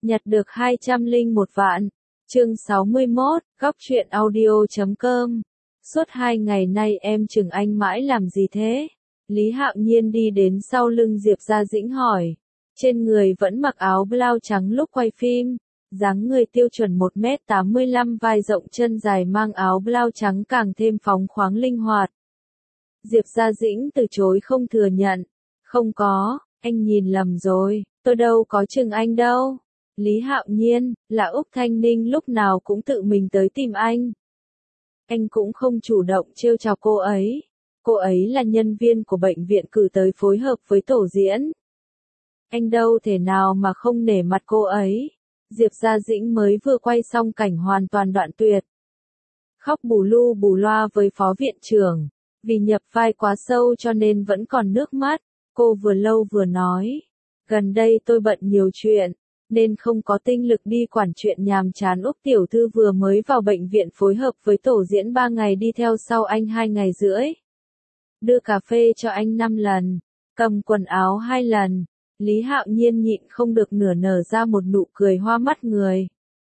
Nhặt được 201 vạn. Chương 61, góc truyện audio.com. Suốt 2 ngày nay em chừng anh mãi làm gì thế? Lý Hạo Nhiên đi đến sau lưng Diệp Gia Dĩnh hỏi. Trên người vẫn mặc áo blau trắng lúc quay phim, dáng người tiêu chuẩn 1m85, vai rộng chân dài, mang áo blau trắng càng thêm phóng khoáng linh hoạt. Diệp Gia Dĩnh từ chối không thừa nhận. Không có, anh nhìn lầm rồi, tôi đâu có chừng anh đâu. Lý Hạo Nhiên, là Úc Thanh Ninh lúc nào cũng tự mình tới tìm anh. Anh cũng không chủ động trêu chọc cô ấy. Cô ấy là nhân viên của bệnh viện cử tới phối hợp với tổ diễn. Anh đâu thể nào mà không nể mặt cô ấy. Diệp Gia Dĩnh mới vừa quay xong cảnh hoàn toàn đoạn tuyệt. Khóc bù lu bù loa với phó viện trưởng. Vì nhập vai quá sâu cho nên vẫn còn nước mắt. Cô vừa lâu vừa nói. Gần đây tôi bận nhiều chuyện, nên không có tinh lực đi quản chuyện nhàm chán. Úc tiểu thư vừa mới vào bệnh viện phối hợp với tổ diễn 3 ngày, đi theo sau anh 2 ngày rưỡi. Đưa cà phê cho anh 5 lần, cầm quần áo 2 lần. Lý Hạo Nhiên nhịn không được nở ra một nụ cười hoa mắt người.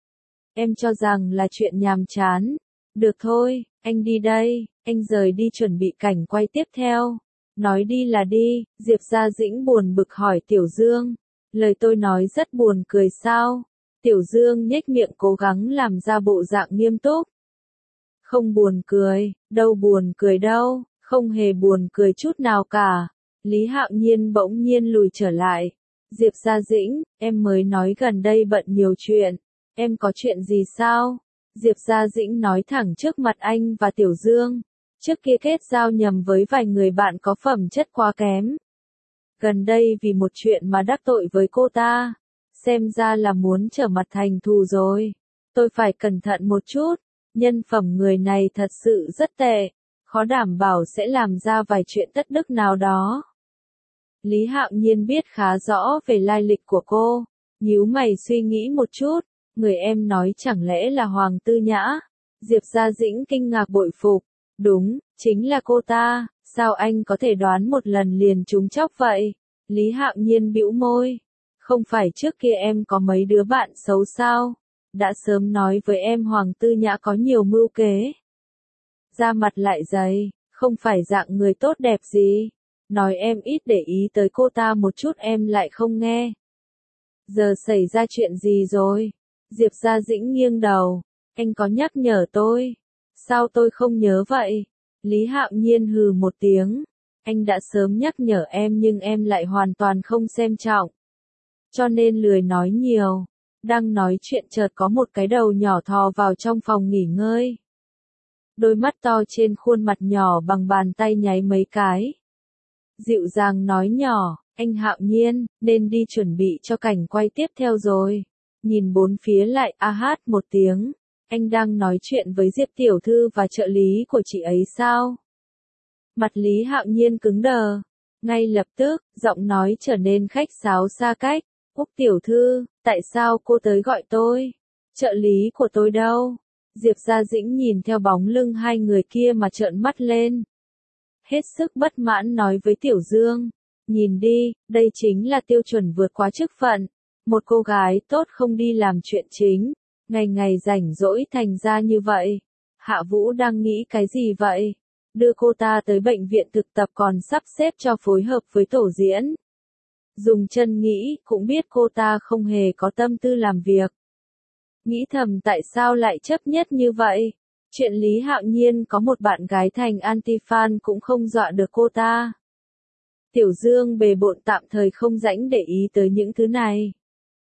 Em cho rằng là chuyện nhàm chán. Được thôi, anh đi đây. Anh rời đi chuẩn bị cảnh quay tiếp theo. Nói đi là đi. Diệp Gia Dĩnh buồn bực hỏi Tiểu Dương. Lời tôi nói rất buồn cười sao? Tiểu Dương nhếch miệng cố gắng làm ra bộ dạng nghiêm túc. Không buồn cười, đâu buồn cười đâu, không hề buồn cười chút nào cả. Lý Hạo Nhiên bỗng nhiên lùi trở lại. Diệp Gia Dĩnh, em mới nói gần đây bận nhiều chuyện. Em có chuyện gì sao? Diệp Gia Dĩnh nói thẳng trước mặt anh và Tiểu Dương. Trước kia kết giao nhầm với vài người bạn có phẩm chất quá kém. Gần đây vì một chuyện mà đắc tội với cô ta. Xem ra là muốn trở mặt thành thù rồi. Tôi phải cẩn thận một chút. Nhân phẩm người này thật sự rất tệ. Khó đảm bảo sẽ làm ra vài chuyện tất đức nào đó. Lý Hạo Nhiên biết khá rõ về lai lịch của cô. Nhíu mày suy nghĩ một chút. Người em nói chẳng lẽ là Hoàng Tư Nhã? Diệp Gia Dĩnh kinh ngạc bội phục. Đúng, chính là cô ta. Sao anh có thể đoán một lần liền trúng chóc vậy? Lý Hạo Nhiên bĩu môi. Không phải trước kia em có mấy đứa bạn xấu sao? Đã sớm nói với em Hoàng Tư Nhã có nhiều mưu kế. Da mặt lại dày, không phải dạng người tốt đẹp gì. Nói em ít để ý tới cô ta một chút em lại không nghe. Giờ xảy ra chuyện gì rồi? Diệp Gia Dĩnh nghiêng đầu. Anh có nhắc nhở tôi. Sao tôi không nhớ vậy? Lý Hạo Nhiên hừ một tiếng. Anh đã sớm nhắc nhở em nhưng em lại hoàn toàn không xem trọng. Cho nên lười nói nhiều. Đang nói chuyện chợt có một cái đầu nhỏ thò vào trong phòng nghỉ ngơi. Đôi mắt to trên khuôn mặt nhỏ bằng bàn tay nháy mấy cái. Dịu dàng nói nhỏ, anh Hạo Nhiên, nên đi chuẩn bị cho cảnh quay tiếp theo rồi. Nhìn bốn phía lại hát một tiếng. Anh đang nói chuyện với Diệp tiểu thư và trợ lý của chị ấy sao? Mặt Lý Hạo Nhiên cứng đờ. Ngay lập tức, giọng nói trở nên khách sáo xa cách. Úc tiểu thư, tại sao cô tới gọi tôi? Trợ lý của tôi đâu? Diệp Gia Dĩnh nhìn theo bóng lưng hai người kia mà trợn mắt lên. Hết sức bất mãn nói với Tiểu Dương. Nhìn đi, đây chính là tiêu chuẩn vượt quá chức phận. Một cô gái tốt không đi làm chuyện chính. Ngày ngày rảnh rỗi thành ra như vậy. Hạ Vũ đang nghĩ cái gì vậy? Đưa cô ta tới bệnh viện thực tập còn sắp xếp cho phối hợp với tổ diễn. Dùng chân nghĩ cũng biết cô ta không hề có tâm tư làm việc. Nghĩ thầm tại sao lại chấp nhất như vậy? Chuyện Lý Hạo Nhiên có một bạn gái thành anti-fan cũng không dọa được cô ta. Tiểu Dương bề bộn tạm thời không rảnh để ý tới những thứ này.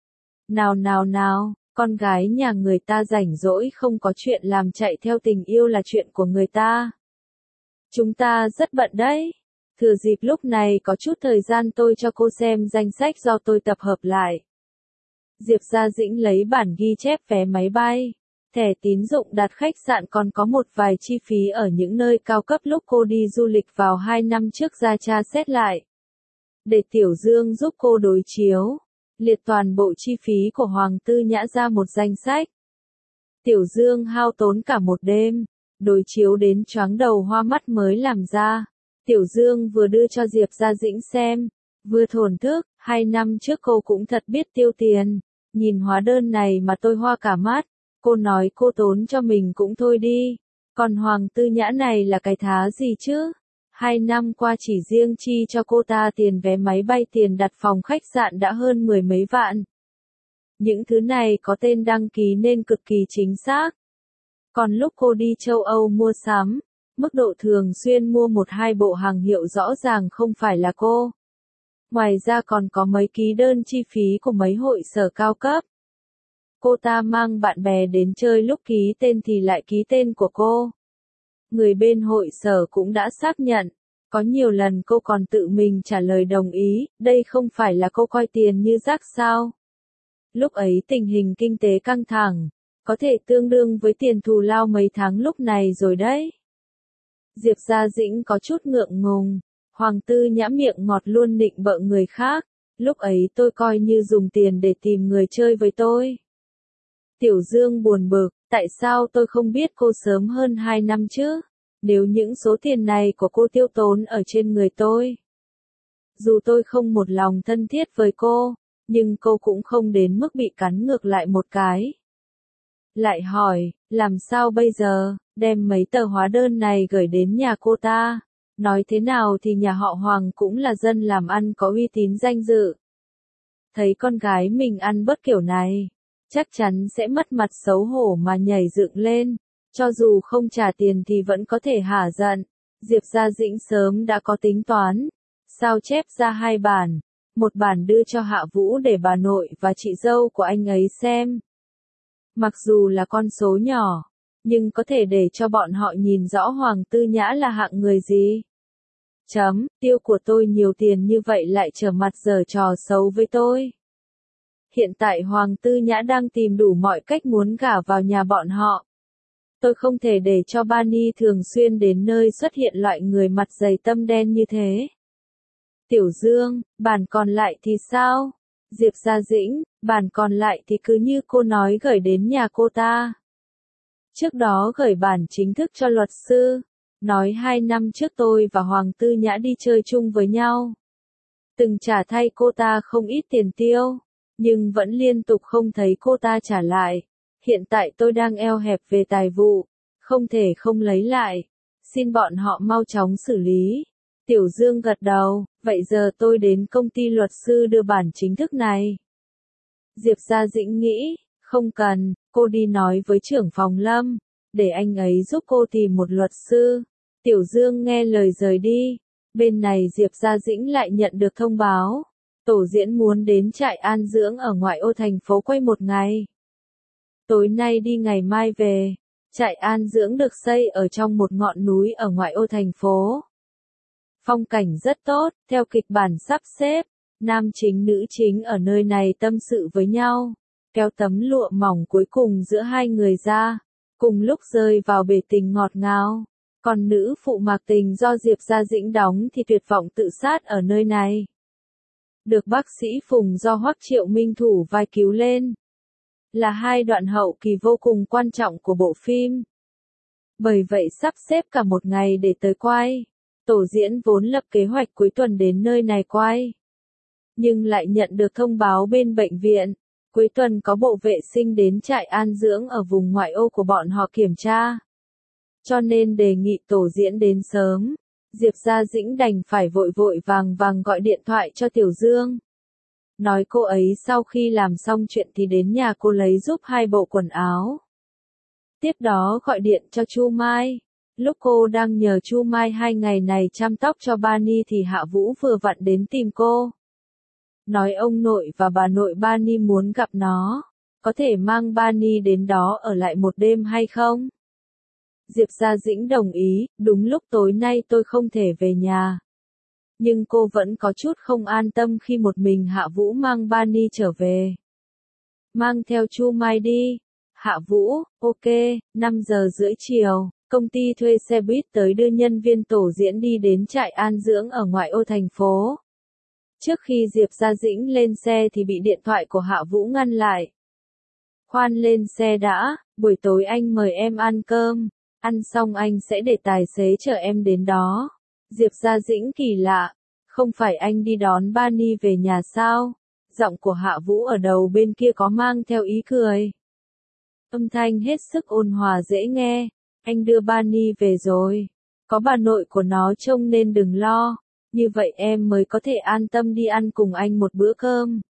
Nào, con gái nhà người ta rảnh rỗi không có chuyện làm chạy theo tình yêu là chuyện của người ta. Chúng ta rất bận đấy. Thừa dịp lúc này có chút thời gian tôi cho cô xem danh sách do tôi tập hợp lại. Diệp Gia Dĩnh lấy bản ghi chép vé máy bay, thẻ tín dụng đặt khách sạn còn có một vài chi phí ở những nơi cao cấp lúc cô đi du lịch vào 2 năm trước ra tra xét lại. Để Tiểu Dương giúp cô đối chiếu, liệt toàn bộ chi phí của Hoàng Tư Nhã ra một danh sách. Tiểu Dương hao tốn cả một đêm, đối chiếu đến choáng đầu hoa mắt mới làm ra. Tiểu Dương vừa đưa cho Diệp Gia Dĩnh xem, vừa thổn thức, 2 năm trước cô cũng thật biết tiêu tiền. Nhìn hóa đơn này mà tôi hoa cả mắt, cô nói cô tốn cho mình cũng thôi đi, còn Hoàng Tư Nhã này là cái thá gì chứ? 2 năm qua chỉ riêng chi cho cô ta tiền vé máy bay, tiền đặt phòng khách sạn đã hơn 10 mấy vạn. Những thứ này có tên đăng ký nên cực kỳ chính xác. Còn lúc cô đi châu Âu mua sắm, mức độ thường xuyên mua 1-2 bộ hàng hiệu rõ ràng không phải là cô. Ngoài ra còn có mấy ký đơn chi phí của mấy hội sở cao cấp. Cô ta mang bạn bè đến chơi, lúc ký tên thì lại ký tên của cô. Người bên hội sở cũng đã xác nhận. Có nhiều lần cô còn tự mình trả lời đồng ý, đây không phải là cô coi tiền như rác sao. Lúc ấy tình hình kinh tế căng thẳng, có thể tương đương với tiền thù lao mấy tháng lúc này rồi đấy. Diệp Gia Dĩnh có chút ngượng ngùng, Hoàng Tư Nhã miệng ngọt luôn nịnh bợ người khác, lúc ấy tôi coi như dùng tiền để tìm người chơi với tôi. Tiểu Dương buồn bực, tại sao tôi không biết cô sớm hơn 2 năm chứ? Nếu những số tiền này của cô tiêu tốn ở trên người tôi. Dù tôi không một lòng thân thiết với cô, nhưng cô cũng không đến mức bị cắn ngược lại một cái. Lại hỏi, làm sao bây giờ, đem mấy tờ hóa đơn này gửi đến nhà cô ta. Nói thế nào thì nhà họ Hoàng cũng là dân làm ăn có uy tín danh dự. Thấy con gái mình ăn bớt kiểu này, chắc chắn sẽ mất mặt xấu hổ mà nhảy dựng lên. Cho dù không trả tiền thì vẫn có thể hả giận. Diệp Gia Dĩnh sớm đã có tính toán. Sao chép ra 2 bản. Một bản đưa cho Hạ Vũ để bà nội và chị dâu của anh ấy xem. Mặc dù là con số nhỏ, nhưng có thể để cho bọn họ nhìn rõ Hoàng Tư Nhã là hạng người gì. Tiêu của tôi nhiều tiền như vậy lại trở mặt giở trò xấu với tôi. Hiện tại Hoàng Tư Nhã đang tìm đủ mọi cách muốn gả vào nhà bọn họ. Tôi không thể để cho Bani thường xuyên đến nơi xuất hiện loại người mặt dày tâm đen như thế. Tiểu Dương, bản còn lại thì sao? Diệp Gia Dĩnh, bản còn lại thì cứ như cô nói gửi đến nhà cô ta. Trước đó gửi bản chính thức cho luật sư, nói 2 năm trước tôi và Hoàng Tư Nhã đi chơi chung với nhau. Từng trả thay cô ta không ít tiền tiêu, nhưng vẫn liên tục không thấy cô ta trả lại. Hiện tại tôi đang eo hẹp về tài vụ, không thể không lấy lại. Xin bọn họ mau chóng xử lý. Tiểu Dương gật đầu, vậy giờ tôi đến công ty luật sư đưa bản chính thức này. Diệp Gia Dĩnh nghĩ, không cần, cô đi nói với trưởng phòng Lâm, để anh ấy giúp cô tìm một luật sư. Tiểu Dương nghe lời rời đi. Bên này Diệp Gia Dĩnh lại nhận được thông báo. Tổ diễn muốn đến trại an dưỡng ở ngoại ô thành phố quay 1 ngày. Tối nay đi ngày mai về. Trại an dưỡng được xây ở trong một ngọn núi ở ngoại ô thành phố. Phong cảnh rất tốt, theo kịch bản sắp xếp. Nam chính nữ chính ở nơi này tâm sự với nhau. Kéo tấm lụa mỏng cuối cùng giữa hai người ra. Cùng lúc rơi vào bể tình ngọt ngào. Còn nữ phụ Mạc Tình do Diệp Gia Dĩnh đóng thì tuyệt vọng tự sát ở nơi này. Được bác sĩ Phùng do Hoắc Triệu Minh thủ vai cứu lên. Là 2 đoạn hậu kỳ vô cùng quan trọng của bộ phim. Bởi vậy sắp xếp cả 1 ngày để tới quay. Tổ diễn vốn lập kế hoạch cuối tuần đến nơi này quay. Nhưng lại nhận được thông báo bên bệnh viện. Cuối tuần có bộ vệ sinh đến trại an dưỡng ở vùng ngoại ô của bọn họ kiểm tra. Cho nên đề nghị tổ diễn đến sớm. Diệp Gia Dĩnh đành phải vội vội vàng vàng gọi điện thoại cho Tiểu Dương. Nói cô ấy sau khi làm xong chuyện thì đến nhà cô lấy giúp 2 bộ quần áo. Tiếp đó gọi điện cho Chu Mai. Lúc cô đang nhờ Chu Mai 2 ngày này chăm tóc cho Bani thì Hạ Vũ vừa vặn đến tìm cô. Nói ông nội và bà nội Bani muốn gặp nó. Có thể mang Bani đến đó ở lại 1 đêm hay không? Diệp Gia Dĩnh đồng ý, đúng lúc tối nay tôi không thể về nhà. Nhưng cô vẫn có chút không an tâm khi một mình Hạ Vũ mang Bani trở về. Mang theo Chu Mai đi. Hạ Vũ, ok, 5 giờ rưỡi chiều, công ty thuê xe buýt tới đưa nhân viên tổ diễn đi đến trại an dưỡng ở ngoại ô thành phố. Trước khi Diệp Gia Dĩnh lên xe thì bị điện thoại của Hạ Vũ ngăn lại. Khoan lên xe đã, buổi tối anh mời em ăn cơm. Ăn xong anh sẽ để tài xế chở em đến đó. Diệp Gia Dĩnh kỳ lạ. Không phải anh đi đón Bani về nhà sao? Giọng của Hạ Vũ ở đầu bên kia có mang theo ý cười. Âm thanh hết sức ôn hòa dễ nghe. Anh đưa Bani về rồi. Có bà nội của nó trông nên đừng lo. Như vậy em mới có thể an tâm đi ăn cùng anh một bữa cơm.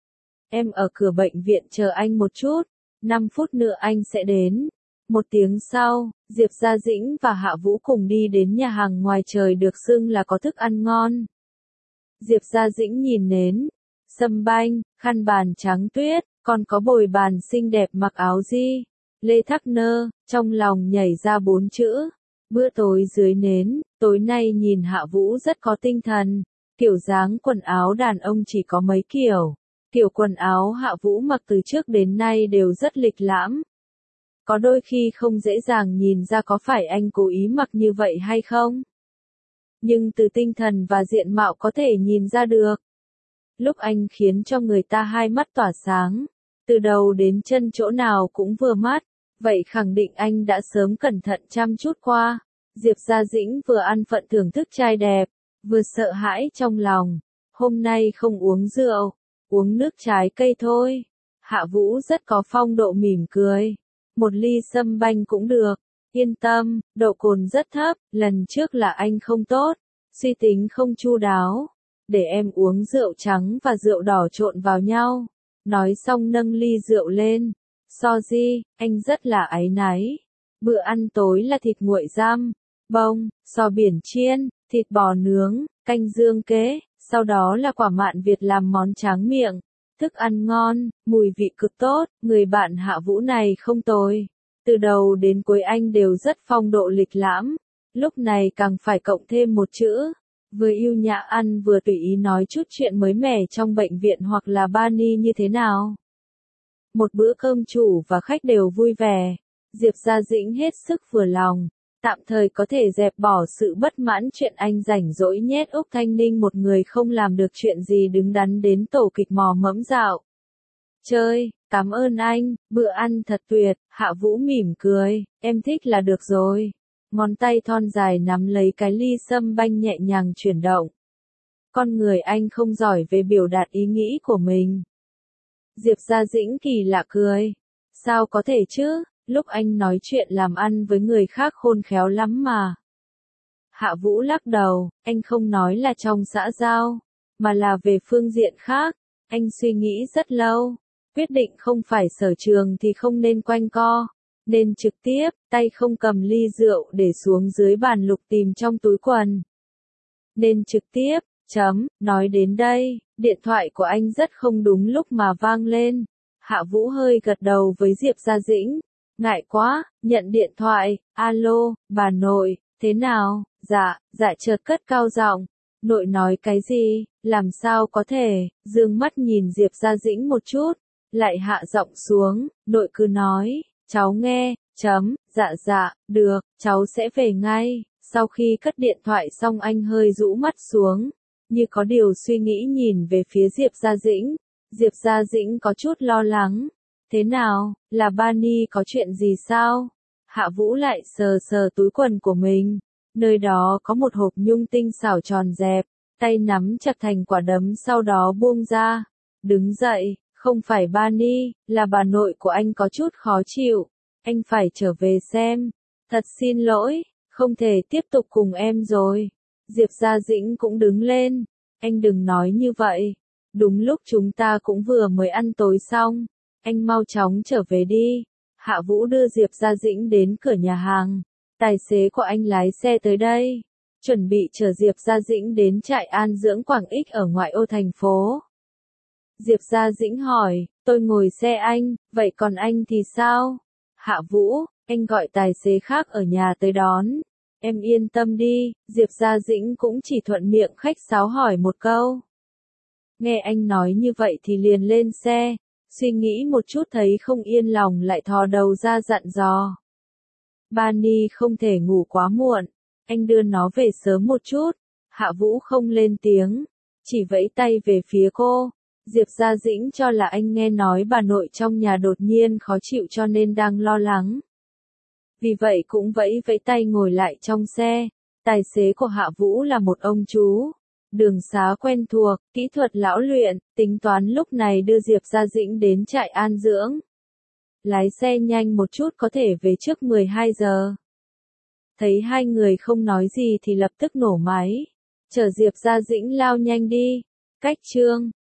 Em ở cửa bệnh viện chờ anh một chút. 5 phút nữa anh sẽ đến. 1 tiếng sau, Diệp Gia Dĩnh và Hạ Vũ cùng đi đến nhà hàng ngoài trời được xưng là có thức ăn ngon. Diệp Gia Dĩnh nhìn nến, sâm banh, khăn bàn trắng tuyết, còn có bồi bàn xinh đẹp mặc áo di, lê thắc nơ, trong lòng nhảy ra 4 chữ. Bữa tối dưới nến, tối nay nhìn Hạ Vũ rất có tinh thần. Kiểu dáng quần áo đàn ông chỉ có mấy kiểu. Kiểu quần áo Hạ Vũ mặc từ trước đến nay đều rất lịch lãm. Có đôi khi không dễ dàng nhìn ra có phải anh cố ý mặc như vậy hay không. Nhưng từ tinh thần và diện mạo có thể nhìn ra được. Lúc anh khiến cho người ta hai mắt tỏa sáng. Từ đầu đến chân chỗ nào cũng vừa mắt. Vậy khẳng định anh đã sớm cẩn thận chăm chút qua. Diệp Gia Dĩnh vừa ăn phận thưởng thức trai đẹp, vừa sợ hãi trong lòng. Hôm nay không uống rượu, uống nước trái cây thôi. Hạ Vũ rất có phong độ mỉm cười. 1 ly sâm banh cũng được. Yên tâm, độ cồn rất thấp, lần trước là anh không tốt. Suy tính không chu đáo. Để em uống rượu trắng và rượu đỏ trộn vào nhau. Nói xong nâng ly rượu lên. Sorry, anh rất là áy náy. Bữa ăn tối là thịt nguội răm, bông, sò biển chiên, thịt bò nướng, canh dương kế, sau đó là quả mạn Việt làm món tráng miệng. Thức ăn ngon, mùi vị cực tốt, người bạn Hạ Vũ này không tồi. Từ đầu đến cuối anh đều rất phong độ lịch lãm. Lúc này càng phải cộng thêm một chữ. Vừa yêu nhã ăn vừa tùy ý nói chút chuyện mới mẻ trong bệnh viện hoặc là Bani như thế nào. Một bữa cơm chủ và khách đều vui vẻ. Diệp Gia Dĩnh hết sức vừa lòng. Tạm thời có thể dẹp bỏ sự bất mãn chuyện anh rảnh rỗi nhét Úc Thanh Ninh một người không làm được chuyện gì đứng đắn đến tổ kịch mò mẫm dạo. Chơi, cảm ơn anh, bữa ăn thật tuyệt, Hạ Vũ mỉm cười, em thích là được rồi. Ngón tay thon dài nắm lấy cái ly sâm banh nhẹ nhàng chuyển động. Con người anh không giỏi về biểu đạt ý nghĩ của mình. Diệp Gia Dĩnh kỳ lạ cười. Sao có thể chứ, lúc anh nói chuyện làm ăn với người khác khôn khéo lắm mà. Hạ Vũ lắc đầu, anh không nói là trong xã giao, mà là về phương diện khác. Anh suy nghĩ rất lâu, quyết định không phải sở trường thì không nên quanh co, nên trực tiếp, tay không cầm ly rượu để xuống dưới bàn lục tìm trong túi quần. Nên trực tiếp, nói đến đây, điện thoại của anh rất không đúng lúc mà vang lên. Hạ Vũ hơi gật đầu với Diệp Gia Dĩnh. Ngại quá, nhận điện thoại, alo, bà nội, thế nào, dạ chợt cất cao giọng. Nội nói cái gì, làm sao có thể, dương mắt nhìn Diệp Gia Dĩnh một chút, lại hạ giọng xuống, nội cứ nói, cháu nghe, dạ, được, cháu sẽ về ngay. Sau khi cất điện thoại xong anh hơi rũ mắt xuống, như có điều suy nghĩ nhìn về phía Diệp Gia Dĩnh. Diệp Gia Dĩnh có chút lo lắng. Thế nào, là Bani có chuyện gì sao? Hạ Vũ lại sờ sờ túi quần của mình. Nơi đó có một hộp nhung tinh xảo tròn dẹp, tay nắm chặt thành quả đấm sau đó buông ra. Đứng dậy, không phải Bani, là bà nội của anh có chút khó chịu. Anh phải trở về xem. Thật xin lỗi, không thể tiếp tục cùng em rồi. Diệp Gia Dĩnh cũng đứng lên. Anh đừng nói như vậy. Đúng lúc chúng ta cũng vừa mới ăn tối xong. Anh mau chóng trở về đi. Hạ Vũ đưa Diệp Gia Dĩnh đến cửa nhà hàng. Tài xế của anh lái xe tới đây. Chuẩn bị chở Diệp Gia Dĩnh đến trại an dưỡng Quảng Ích ở ngoại ô thành phố. Diệp Gia Dĩnh hỏi, tôi ngồi xe anh, vậy còn anh thì sao? Hạ Vũ, anh gọi tài xế khác ở nhà tới đón. Em yên tâm đi, Diệp Gia Dĩnh cũng chỉ thuận miệng khách sáo hỏi một câu. Nghe anh nói như vậy thì liền lên xe, suy nghĩ một chút thấy không yên lòng lại thò đầu ra dặn dò. Bani không thể ngủ quá muộn, anh đưa nó về sớm một chút. Hạ Vũ không lên tiếng, chỉ vẫy tay về phía cô. Diệp Gia Dĩnh cho là anh nghe nói bà nội trong nhà đột nhiên khó chịu cho nên đang lo lắng. Vì vậy cũng vẫy tay ngồi lại trong xe. Tài xế của Hạ Vũ là một ông chú. Đường xá quen thuộc, kỹ thuật lão luyện, tính toán lúc này đưa Diệp Gia Dĩnh đến trại an dưỡng. Lái xe nhanh một chút có thể về trước 12 giờ. Thấy hai người không nói gì thì lập tức nổ máy. Chở Diệp Gia Dĩnh lao nhanh đi. Cách chương